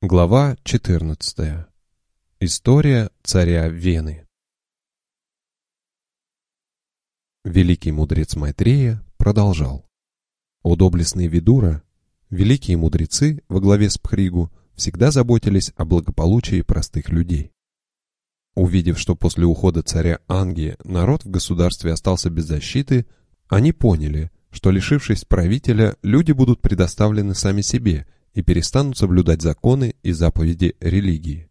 Глава 14. История царя Вены. Великий мудрец Майтрея продолжал. О доблестный Видура, великие мудрецы во главе с Пхригу всегда заботились о благополучии простых людей. Увидев, что после ухода царя Анги народ в государстве остался без защиты, они поняли, что, лишившись правителя, люди будут предоставлены сами себе и перестанут соблюдать законы и заповеди религии.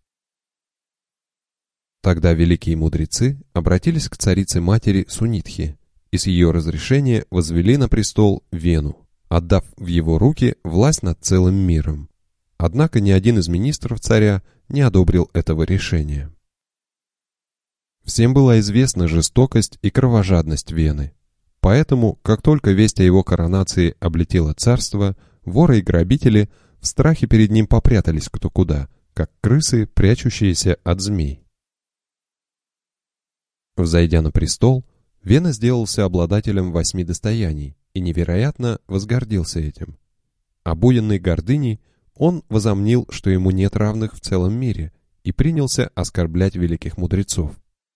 Тогда великие мудрецы обратились к царице-матери Сунитхи и с ее разрешения возвели на престол Вену, отдав в его руки власть над целым миром. Однако ни один из министров царя не одобрил этого решения. Всем была известна жестокость и кровожадность Вены, поэтому, как только весть о его коронации облетела царство, воры и грабители в страхе перед ним попрятались кто куда, как крысы, прячущиеся от змей. Взойдя на престол, Вена сделался обладателем 8 достояний и невероятно возгордился этим. Обуянный гордыней, он возомнил, что ему нет равных в целом мире, и принялся оскорблять великих мудрецов.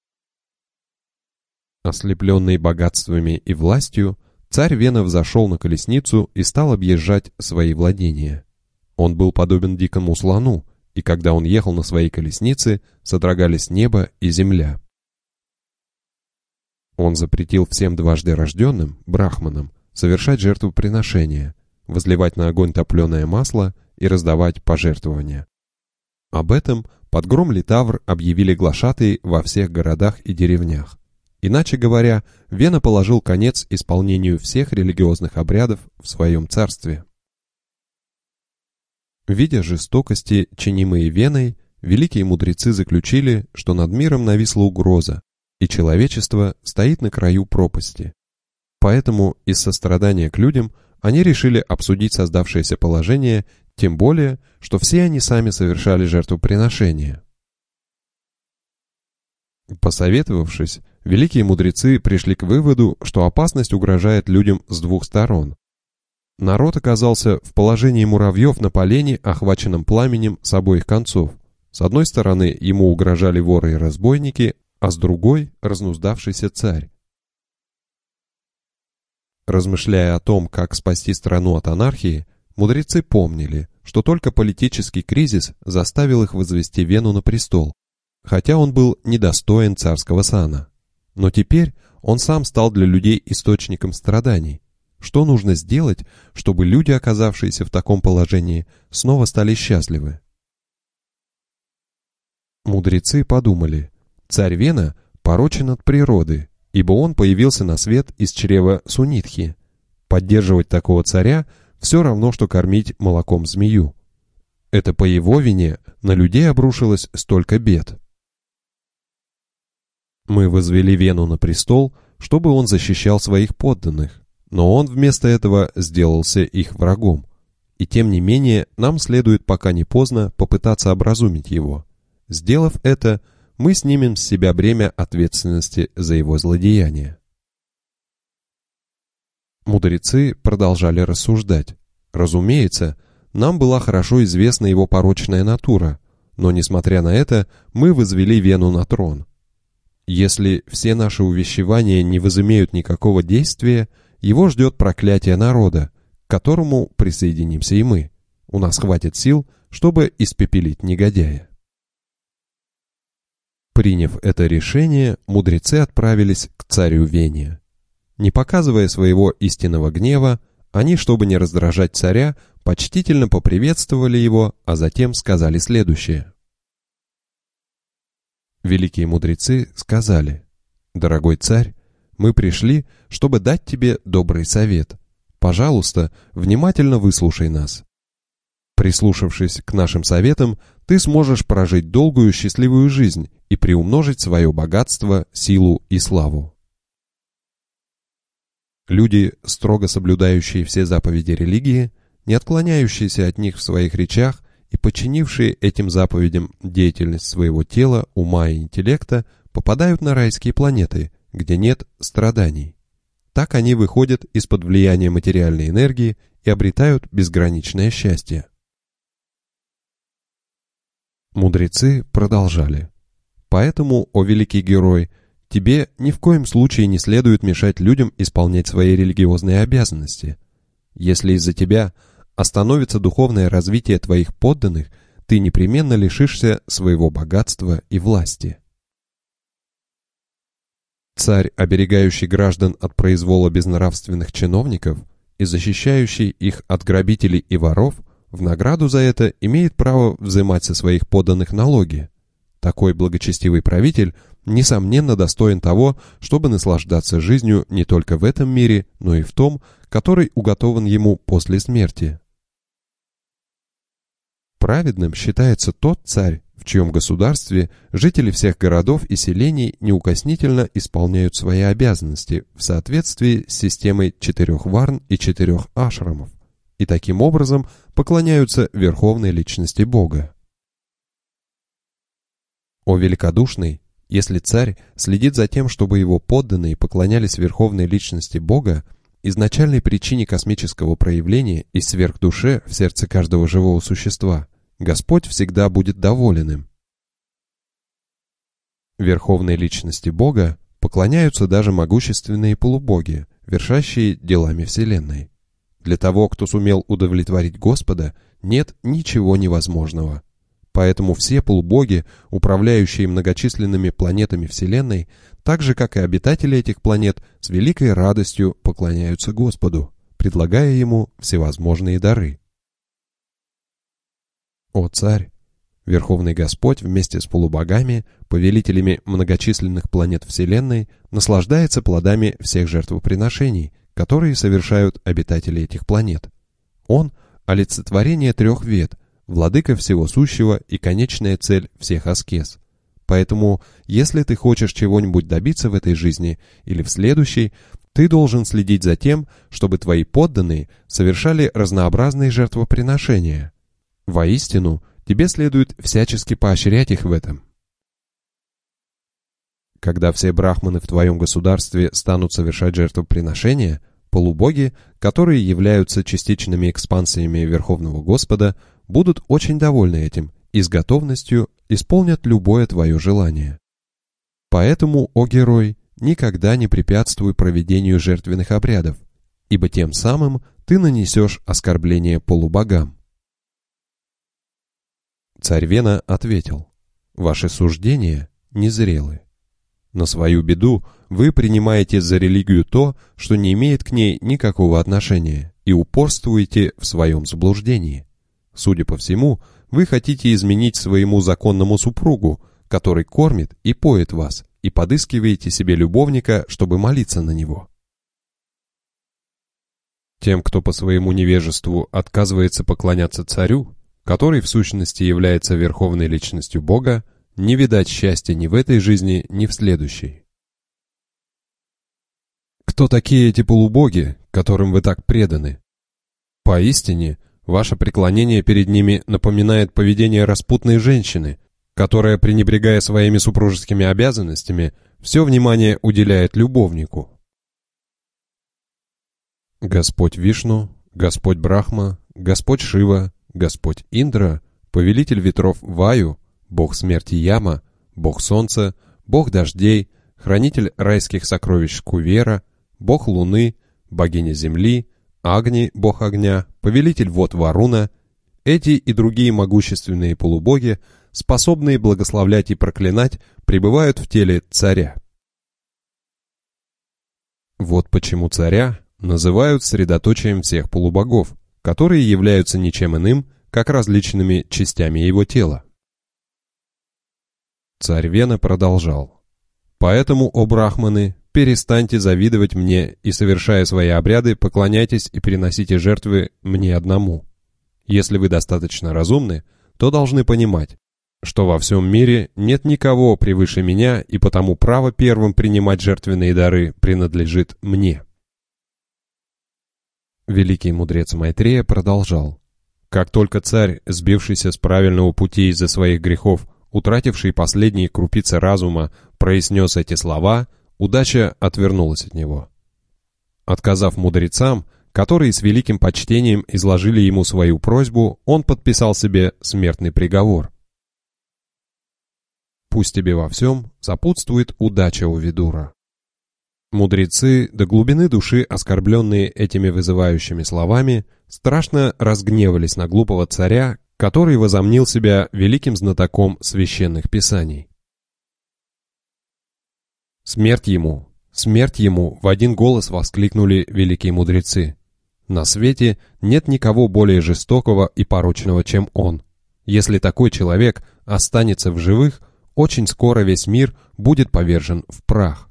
Ослепленный богатствами и властью, царь Вена взошел на колесницу и стал объезжать свои владения. Он был подобен дикому слону, и когда он ехал на своей колеснице, содрогались небо и земля. Он запретил всем дважды рожденным, брахманам, совершать жертвоприношения, возливать на огонь топленое масло и раздавать пожертвования. Об этом под гром литавр объявили глашатые во всех городах и деревнях. Иначе говоря, Вена положил конец исполнению всех религиозных обрядов в своем царстве. Видя жестокости, чинимые Веной, великие мудрецы заключили, что над миром нависла угроза, и человечество стоит на краю пропасти. Поэтому из сострадания к людям они решили обсудить создавшееся положение, тем более, что все они сами совершали жертвоприношения. Посоветовавшись, великие мудрецы пришли к выводу, что опасность угрожает людям с двух сторон. Народ оказался в положении муравьев на полене, охваченном пламенем с обоих концов. С одной стороны ему угрожали воры и разбойники, а с другой — разнуздавшийся царь. Размышляя о том, как спасти страну от анархии, мудрецы помнили, что только политический кризис заставил их возвести Вену на престол, хотя он был недостоин царского сана. Но теперь он сам стал для людей источником страданий. Что нужно сделать, чтобы люди, оказавшиеся в таком положении, снова стали счастливы? Мудрецы подумали, царь Вена порочен от природы, ибо он появился на свет из чрева Сунитхи. Поддерживать такого царя все равно, что кормить молоком змею. Это по его вине на людей обрушилось столько бед. Мы возвели Вену на престол, чтобы он защищал своих подданных, но он вместо этого сделался их врагом. И тем не менее, нам следует, пока не поздно, попытаться образумить его. Сделав это, мы снимем с себя бремя ответственности за его злодеяния. Мудрецы продолжали рассуждать. Разумеется, нам была хорошо известна его порочная натура, но, несмотря на это, мы возвели Вену на трон. Если все наши увещевания не возымеют никакого действия, его ждет проклятие народа, к которому присоединимся и мы. У нас хватит сил, чтобы испепелить негодяя. Приняв это решение, мудрецы отправились к царю Вене. Не показывая своего истинного гнева, они, чтобы не раздражать царя, почтительно поприветствовали его, а затем сказали следующее. Великие мудрецы сказали: «Дорогой царь, мы пришли, чтобы дать тебе добрый совет. Пожалуйста, внимательно выслушай нас. Прислушавшись к нашим советам, ты сможешь прожить долгую счастливую жизнь и приумножить свое богатство, силу и славу». Люди, строго соблюдающие все заповеди религии, не отклоняющиеся от них в своих речах и подчинившие этим заповедям деятельность своего тела, ума и интеллекта, попадают на райские планеты, где нет страданий. Так они выходят из-под влияния материальной энергии и обретают безграничное счастье. Мудрецы продолжали. «Поэтому, о великий герой, тебе ни в коем случае не следует мешать людям исполнять свои религиозные обязанности. Если из-за тебя остановится духовное развитие твоих подданных, ты непременно лишишься своего богатства и власти». Царь, оберегающий граждан от произвола безнравственных чиновников и защищающий их от грабителей и воров, в награду за это имеет право взимать со своих подданных налоги. Такой благочестивый правитель, несомненно, достоин того, чтобы наслаждаться жизнью не только в этом мире, но и в том, который уготован ему после смерти. Праведным считается тот царь, в чьем государстве жители всех городов и селений неукоснительно исполняют свои обязанности в соответствии с системой 4 варн и 4 ашрамов, и таким образом поклоняются верховной личности Бога. О великодушный, если царь следит за тем, чтобы его подданные поклонялись верховной личности Бога, изначальной причине космического проявления и сверхдуше в сердце каждого живого существа, Господь всегда будет доволен им. Верховной личности Бога поклоняются даже могущественные полубоги, вершащие делами Вселенной. Для того, кто сумел удовлетворить Господа, нет ничего невозможного. Поэтому все полубоги, управляющие многочисленными планетами Вселенной, так же, как и обитатели этих планет, с великой радостью поклоняются Господу, предлагая Ему всевозможные дары. О царь! Верховный Господь вместе с полубогами, повелителями многочисленных планет Вселенной, наслаждается плодами всех жертвоприношений, которые совершают обитатели этих планет. Он – олицетворение 3 вед, владыка всего сущего и конечная цель всех аскез. Поэтому, если ты хочешь чего-нибудь добиться в этой жизни или в следующей, ты должен следить за тем, чтобы твои подданные совершали разнообразные жертвоприношения. Воистину, тебе следует всячески поощрять их в этом. Когда все брахманы в твоем государстве станут совершать жертвоприношения, полубоги, которые являются частичными экспансиями Верховного Господа, будут очень довольны этим и с готовностью исполнят любое твое желание. Поэтому, о герой, никогда не препятствуй проведению жертвенных обрядов, ибо тем самым ты нанесешь оскорбление полубогам. Царь Вена ответил: «Ваши суждения незрелы. На свою беду вы принимаете за религию то, что не имеет к ней никакого отношения, и упорствуете в своем заблуждении. Судя по всему, вы хотите изменить своему законному супругу, который кормит и поет вас, и подыскиваете себе любовника, чтобы молиться на него. Тем, кто по своему невежеству отказывается поклоняться царю, который в сущности является верховной личностью Бога, не видать счастья ни в этой жизни, ни в следующей. Кто такие эти полубоги, которым вы так преданы? Поистине, ваше преклонение перед ними напоминает поведение распутной женщины, которая, пренебрегая своими супружескими обязанностями, все внимание уделяет любовнику. Господь Вишну, Господь Брахма, Господь Шива, Господь Индра, повелитель ветров Ваю, Бог смерти Яма, Бог солнца, Бог дождей, хранитель райских сокровищ Кувера, Бог луны, богиня земли, Агни, Бог огня, повелитель вод Варуна, эти и другие могущественные полубоги, способные благословлять и проклинать, пребывают в теле царя. Вот почему царя называют средоточием всех полубогов, которые являются ничем иным, как различными частями его тела. Царь Вена продолжал: «Поэтому, о брахманы, перестаньте завидовать мне и, совершая свои обряды, поклоняйтесь и приносите жертвы мне одному. Если вы достаточно разумны, то должны понимать, что во всем мире нет никого превыше меня, и потому право первым принимать жертвенные дары принадлежит мне». Великий мудрец Майтрея продолжал: «Как только царь, сбившийся с правильного пути из-за своих грехов, утративший последние крупицы разума, произнес эти слова, удача отвернулась от него. Отказав мудрецам, которые с великим почтением изложили ему свою просьбу, он подписал себе смертный приговор. пусть тебе во всем сопутствует удача, о Видура». Мудрецы, до глубины души оскорбленные этими вызывающими словами, страшно разгневались на глупого царя, который возомнил себя великим знатоком священных писаний. «Смерть ему! Смерть ему!» — в один голос воскликнули великие мудрецы. «На свете нет никого более жестокого и порочного, чем он. Если такой человек останется в живых, очень скоро весь мир будет повержен в прах».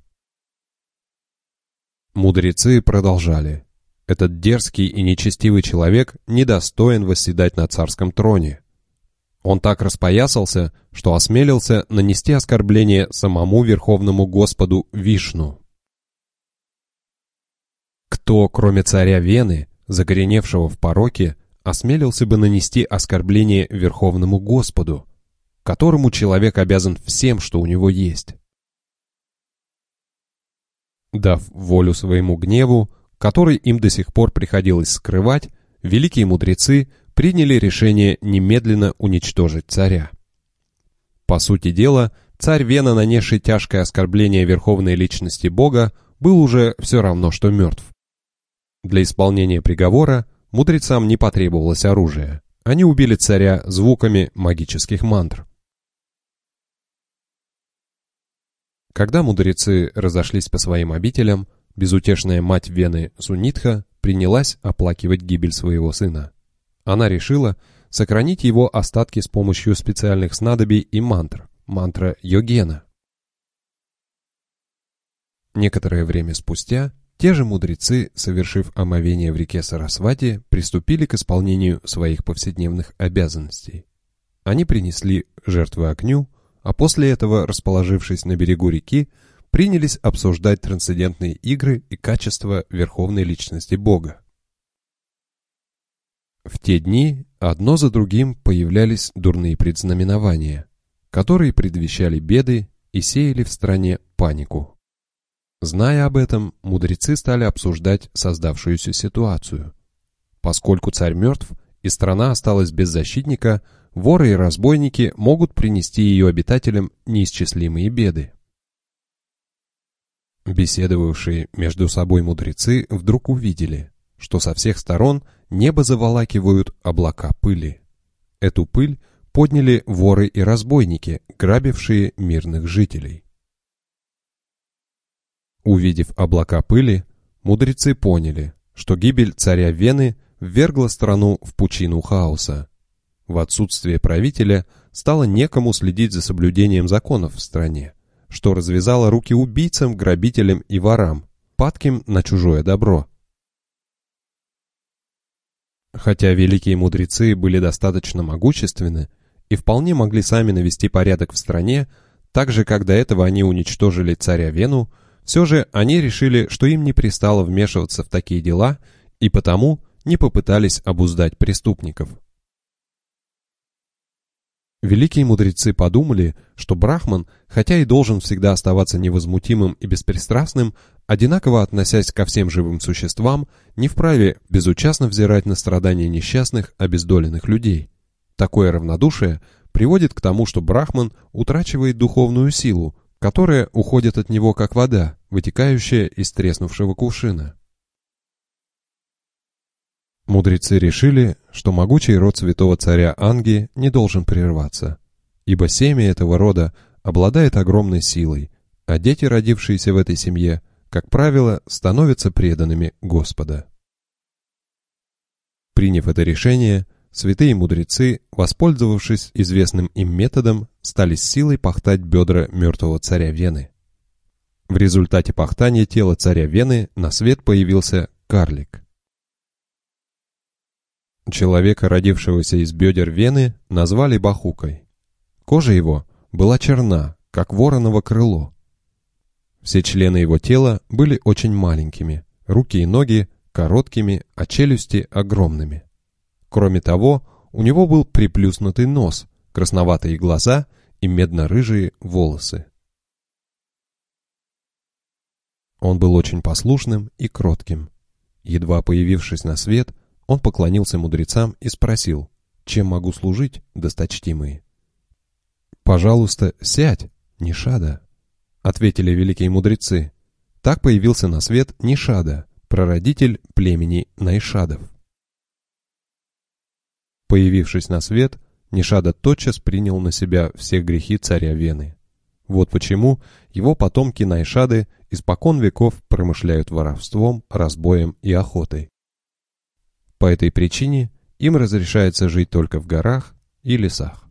Мудрецы продолжали: «Этот дерзкий и нечестивый человек недостоин восседать на царском троне. Он так распоясался, что осмелился нанести оскорбление самому Верховному Господу Вишну. Кто, кроме царя Вены, закореневшего в пороке, осмелился бы нанести оскорбление Верховному Господу, которому человек обязан всем, что у него есть?» Дав волю своему гневу, который им до сих пор приходилось скрывать, великие мудрецы приняли решение немедленно уничтожить царя. По сути дела, царь Вена, нанесший тяжкое оскорбление верховной личности Бога, был уже все равно, что мертв. Для исполнения приговора мудрецам не потребовалось оружие. Они убили царя звуками магических мантр. Когда мудрецы разошлись по своим обителям, безутешная мать Вены Сунитха принялась оплакивать гибель своего сына. Она решила сохранить его остатки с помощью специальных снадобий и мантр, мантра Йогена. Некоторое время спустя те же мудрецы, совершив омовение в реке Сарасвати, приступили к исполнению своих повседневных обязанностей. Они принесли жертвы огню, а после этого, расположившись на берегу реки, принялись обсуждать трансцендентные игры и качества верховной личности Бога. В те дни одно за другим появлялись дурные предзнаменования, которые предвещали беды и сеяли в стране панику. Зная об этом, мудрецы стали обсуждать создавшуюся ситуацию. Поскольку царь мертв и страна осталась без защитника, воры и разбойники могут принести ее обитателям неисчислимые беды. Беседовавшие между собой мудрецы вдруг увидели, что со всех сторон небо заволакивают облака пыли. Эту пыль подняли воры и разбойники, грабившие мирных жителей. Увидев облака пыли, мудрецы поняли, что гибель царя Вены ввергла страну в пучину хаоса. В отсутствие правителя стало некому следить за соблюдением законов в стране, что развязало руки убийцам, грабителям и ворам, падким на чужое добро. Хотя великие мудрецы были достаточно могущественны и вполне могли сами навести порядок в стране, так же, как до этого они уничтожили царя Вену, все же они решили, что им не пристало вмешиваться в такие дела, и потому не попытались обуздать преступников. Великие мудрецы подумали, что Брахман, хотя и должен всегда оставаться невозмутимым и беспристрастным, одинаково относясь ко всем живым существам, не вправе безучастно взирать на страдания несчастных, обездоленных людей. Такое равнодушие приводит к тому, что Брахман утрачивает духовную силу, которая уходит от него как вода, вытекающая из треснувшего кувшина. Мудрецы решили, что могучий род святого царя Анги не должен прерваться, ибо семя этого рода обладает огромной силой, а дети, родившиеся в этой семье, как правило, становятся преданными Господа. Приняв это решение, святые мудрецы, воспользовавшись известным им методом, стали с силой пахтать бедра мертвого царя Вены. В результате пахтания тела царя Вены на свет появился карлик. Человека, родившегося из бедер Вены, назвали Бахукой. Кожа его была черна, как вороново крыло. Все члены его тела были очень маленькими, руки и ноги короткими, а челюсти огромными. Кроме того, у него был приплюснутый нос, красноватые глаза и медно-рыжие волосы. Он был очень послушным и кротким. Едва появившись на свет, он поклонился мудрецам и спросил: «Чем могу служить, досточтимые?» «Пожалуйста, сядь», Нишада, ответили великие мудрецы. Так появился на свет Нишада, прародитель племени Найшадов. Появившись на свет, Нишада тотчас принял на себя все грехи царя Вены. Вот почему его потомки Найшады испокон веков промышляют воровством, разбоем и охотой. По этой причине им разрешается жить только в горах и лесах.